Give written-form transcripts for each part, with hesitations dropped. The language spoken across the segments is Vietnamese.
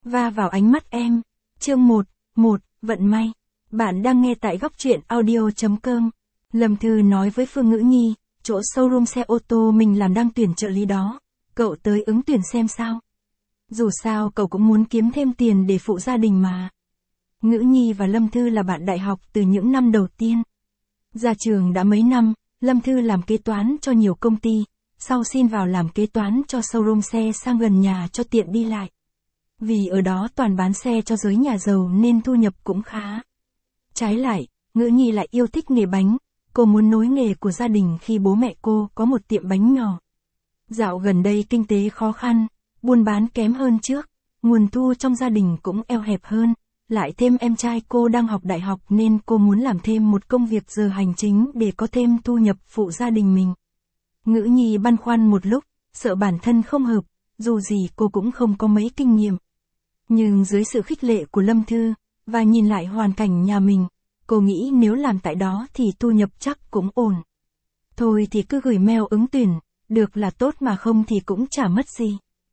Va vào ánh mắt em. Chương 1, vận may. Bạn đang nghe tại góc truyện audio.com. Lâm Thư nói với Phương Ngữ Nhi, chỗ showroom xe ô tô mình làm đang tuyển trợ lý đó. Cậu tới ứng tuyển xem sao. Dù sao cậu cũng muốn kiếm thêm tiền để phụ gia đình mà. Ngữ Nhi và Lâm Thư là bạn đại học từ những năm đầu tiên. Ra trường đã mấy năm, Lâm Thư làm kế toán cho nhiều công ty, sau xin vào làm kế toán cho showroom xe sang gần nhà cho tiện đi lại. Vì ở đó toàn bán xe cho giới nhà giàu nên thu nhập cũng khá. Trái lại, Ngữ Nhi lại yêu thích nghề bánh, cô muốn nối nghề của gia đình khi bố mẹ cô có một tiệm bánh nhỏ. Dạo gần đây kinh tế khó khăn, buôn bán kém hơn trước, nguồn thu trong gia đình cũng eo hẹp hơn, lại thêm em trai cô đang học đại học nên cô muốn làm thêm một công việc giờ hành chính để có thêm thu nhập phụ gia đình mình. Ngữ Nhi băn khoăn một lúc, sợ bản thân không hợp, dù gì cô cũng không có mấy kinh nghiệm. Nhưng dưới sự khích lệ của Lâm Thư, và nhìn lại hoàn cảnh nhà mình, cô nghĩ nếu làm tại đó thì thu nhập chắc cũng ổn. Thôi thì cứ gửi mail ứng tuyển, được là tốt mà không thì cũng chả mất gì.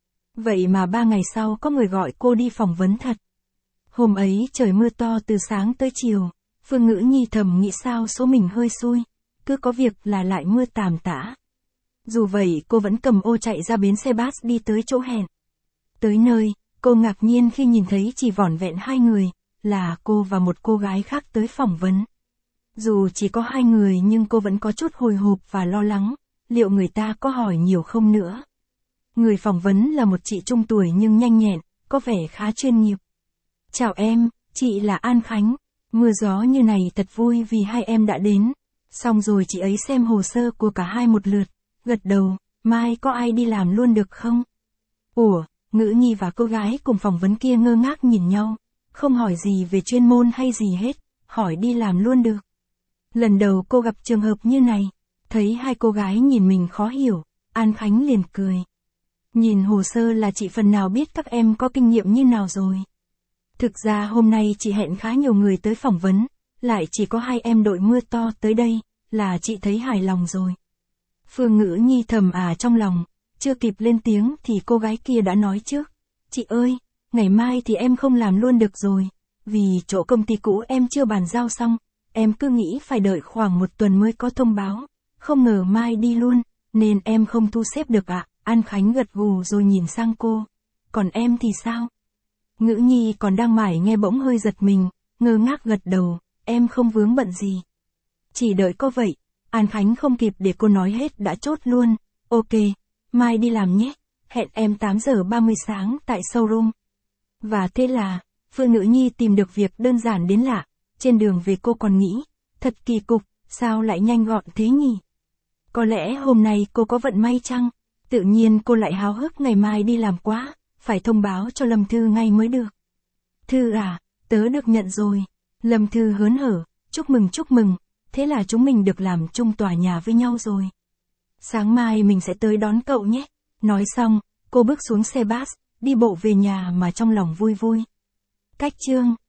Vậy mà 3 ngày sau có người gọi cô đi phỏng vấn thật. Hôm ấy trời mưa to từ sáng tới chiều, Phương Ngữ Nhi thầm nghĩ sao số mình hơi xui, cứ có việc là lại mưa tàm tã. Dù vậy cô vẫn cầm ô chạy ra bến xe bus đi tới chỗ hẹn. Tới nơi, cô ngạc nhiên khi nhìn thấy chỉ vỏn vẹn 2 người, là cô và một cô gái khác tới phỏng vấn. Dù chỉ có 2 người nhưng cô vẫn có chút hồi hộp và lo lắng, liệu người ta có hỏi nhiều không nữa. Người phỏng vấn là một chị trung tuổi nhưng nhanh nhẹn, có vẻ khá chuyên nghiệp. Chào em, chị là An Khánh. Mưa gió như này thật vui vì hai em đã đến. Xong rồi chị ấy xem hồ sơ của cả hai một lượt, gật đầu, mai có ai đi làm luôn được không? Ủa, Ngữ Nhi và cô gái cùng phỏng vấn kia ngơ ngác nhìn nhau, không hỏi gì về chuyên môn hay gì hết, hỏi đi làm luôn được. Lần đầu cô gặp trường hợp như này, thấy hai cô gái nhìn mình khó hiểu, An Khánh liền cười. Nhìn hồ sơ là chị phần nào biết các em có kinh nghiệm như nào rồi. Thực ra hôm nay chị hẹn khá nhiều người tới phỏng vấn, lại chỉ có 2 em đội mưa to tới đây, là chị thấy hài lòng rồi. Phương Ngữ Nhi thầm trong lòng, chưa kịp lên tiếng thì cô gái kia đã nói trước. Chị ơi, ngày mai thì em không làm luôn được rồi, vì chỗ công ty cũ em chưa bàn giao xong, em cứ nghĩ phải đợi khoảng 1 tuần mới có thông báo, không ngờ mai đi luôn, nên em không thu xếp được ạ. An Khánh gật gù rồi nhìn sang cô. Còn em thì sao? Ngữ Nhi còn đang mải nghe bỗng hơi giật mình, ngơ ngác gật đầu, em không vướng bận gì. Chỉ đợi có vậy. An Khánh không kịp để cô nói hết đã chốt luôn. Ok, mai đi làm nhé, hẹn em 8 giờ 30 sáng tại showroom. Và thế là, Phương Ngữ Nhi tìm được việc đơn giản đến lạ, trên đường về cô còn nghĩ, thật kỳ cục, sao lại nhanh gọn thế nhỉ? Có lẽ hôm nay cô có vận may chăng? Tự nhiên cô lại háo hức ngày mai đi làm quá, phải thông báo cho Lâm Thư ngay mới được. Thư tớ được nhận rồi. Lâm Thư hớn hở, chúc mừng, thế là chúng mình được làm chung tòa nhà với nhau rồi. Sáng mai mình sẽ tới đón cậu nhé. Nói xong, cô bước xuống xe bus, đi bộ về nhà mà trong lòng vui vui. Cách chương